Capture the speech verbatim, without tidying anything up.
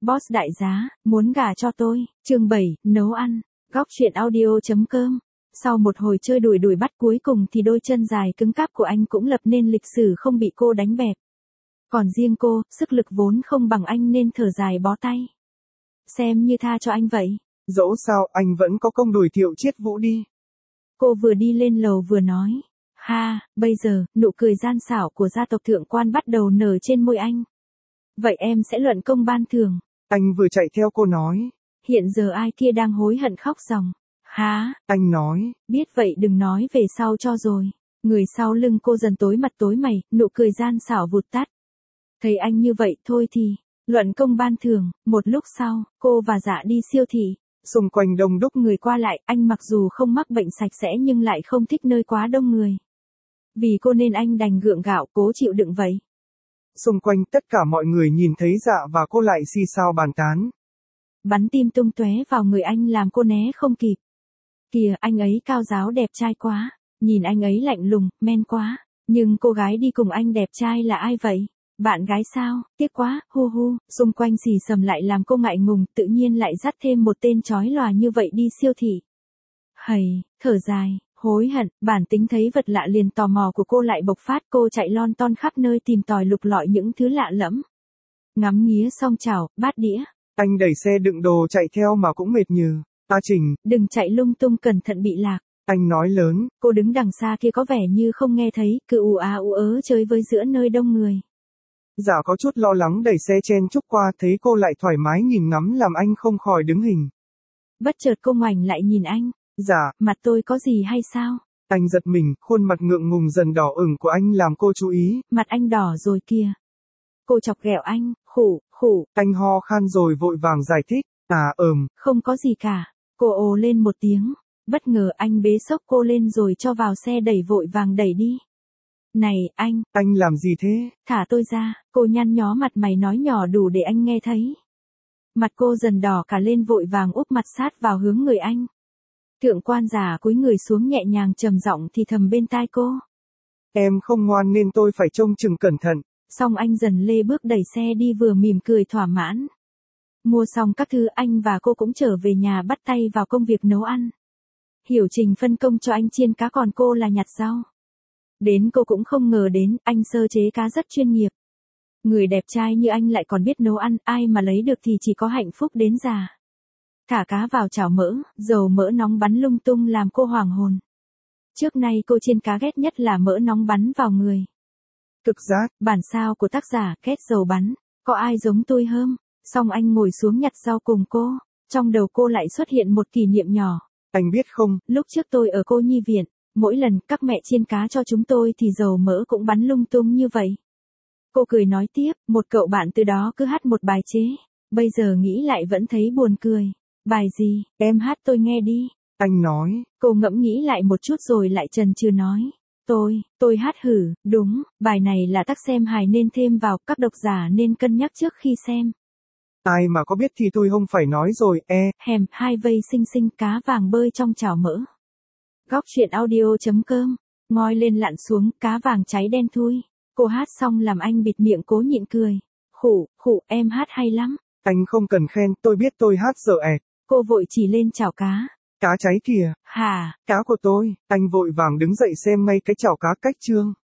Boss đại giá, muốn gả cho tôi. Chương bảy, nấu ăn. Góc truyện audio.com. Sau một hồi chơi đuổi đuổi bắt cuối cùng thì đôi chân dài cứng cáp của anh cũng lập nên lịch sử không bị cô đánh bẹp. Còn riêng cô, sức lực vốn không bằng anh nên thở dài bó tay. Xem như tha cho anh vậy. Dẫu sao anh vẫn có công đuổi Thiệu Chiết Vũ đi. Cô vừa đi lên lầu vừa nói. Ha, bây giờ, nụ cười gian xảo của gia tộc thượng quan bắt đầu nở trên môi anh. Vậy em sẽ luận công ban thưởng. Anh vừa chạy theo cô nói. Hiện giờ ai kia đang hối hận khóc ròng. Há, anh nói. Biết vậy đừng nói về sau cho rồi. Người sau lưng cô dần tối mặt tối mày, nụ cười gian xảo vụt tắt. Thấy anh như vậy thôi thì, luận công ban thưởng. Một lúc sau, cô và Dạ đi siêu thị. Xung quanh đông đúc người qua lại, anh mặc dù không mắc bệnh sạch sẽ nhưng lại không thích nơi quá đông người. Vì cô nên anh đành gượng gạo cố chịu đựng vậy. Xung quanh tất cả mọi người nhìn thấy Dạ và cô lại xì xào bàn tán. Bắn tim tung tóe vào người anh làm cô né không kịp. Kìa, anh ấy cao ráo đẹp trai quá. Nhìn anh ấy lạnh lùng, men quá. Nhưng cô gái đi cùng anh đẹp trai là ai vậy? Bạn gái sao? Tiếc quá, hu hu. Xung quanh xì xầm lại làm cô ngại ngùng, tự nhiên lại dắt thêm một tên chói lòa như vậy đi siêu thị. Hầy, thở dài, hối hận, bản tính thấy vật lạ liền tò mò của cô lại bộc phát. Cô chạy lon ton khắp nơi tìm tòi lục lọi những thứ lạ lẫm. Ngắm nghía xong chảo, bát đĩa. Anh đẩy xe đựng đồ chạy theo mà cũng mệt nhừ. Ta Trình. Đừng chạy lung tung cẩn thận bị lạc. Anh nói lớn. Cô đứng đằng xa kia có vẻ như không nghe thấy, cứ ù á ù ớ chơi với giữa nơi đông người. Dạ có chút lo lắng đẩy xe chen chúc qua, thấy cô lại thoải mái nhìn ngắm làm anh không khỏi đứng hình. Bất chợt cô ngoảnh lại nhìn anh. Dạ. Mặt tôi có gì hay sao? Anh giật mình, khuôn mặt ngượng ngùng dần đỏ ửng của anh làm cô chú ý. Mặt anh đỏ rồi kìa. Cô chọc ghẹo anh, khủ, khủ. Anh ho khan rồi vội vàng giải thích. À ừm. Không có gì cả. Cô ồ lên một tiếng. Bất ngờ anh bế xốc cô lên rồi cho vào xe đẩy vội vàng đẩy đi. Này, anh. Anh làm gì thế? Thả tôi ra. Cô nhăn nhó mặt mày nói nhỏ đủ để anh nghe thấy. Mặt cô dần đỏ cả lên vội vàng úp mặt sát vào hướng người anh. Thượng quan già cúi người xuống nhẹ nhàng trầm giọng thì thầm bên tai cô. Em không ngoan nên tôi phải trông chừng cẩn thận. Xong anh dần lê bước đẩy xe đi vừa mỉm cười thỏa mãn. Mua xong các thứ anh và cô cũng trở về nhà bắt tay vào công việc nấu ăn. Hiểu Trình phân công cho anh chiên cá còn cô là nhặt rau. Đến cô cũng không ngờ đến, anh sơ chế cá rất chuyên nghiệp. Người đẹp trai như anh lại còn biết nấu ăn, ai mà lấy được thì chỉ có hạnh phúc đến già. Thả cá vào chảo mỡ, dầu mỡ nóng bắn lung tung làm cô hoàng hồn. Trước nay cô chiên cá ghét nhất là mỡ nóng bắn vào người. Cực giác, bản sao của tác giả, ghét dầu bắn, có ai giống tôi không? Xong anh ngồi xuống nhặt rau cùng cô, trong đầu cô lại xuất hiện một kỷ niệm nhỏ. Anh biết không, lúc trước tôi ở cô nhi viện, mỗi lần các mẹ chiên cá cho chúng tôi thì dầu mỡ cũng bắn lung tung như vậy. Cô cười nói tiếp, một cậu bạn từ đó cứ hát một bài chế, bây giờ nghĩ lại vẫn thấy buồn cười. Bài gì, em hát tôi nghe đi. Anh nói. Cô ngẫm nghĩ lại một chút rồi lại chần chừ nói. Tôi, tôi hát hử, đúng, bài này là tác xem hài nên thêm vào, các độc giả nên cân nhắc trước khi xem. Ai mà có biết thì tôi không phải nói rồi, e. Hèm, hai vây xinh xinh cá vàng bơi trong chảo mỡ. Góc truyện audio.com. Ngoi lên lặn xuống, cá vàng cháy đen thui. Cô hát xong làm anh bịt miệng cố nhịn cười. Khủ, khủ, em hát hay lắm. Anh không cần khen, tôi biết tôi hát dở ẹc. Cô vội chỉ lên chảo cá. Cá cháy kìa. Hả? Cá của tôi. Anh vội vàng đứng dậy xem ngay cái chảo cá cách trương.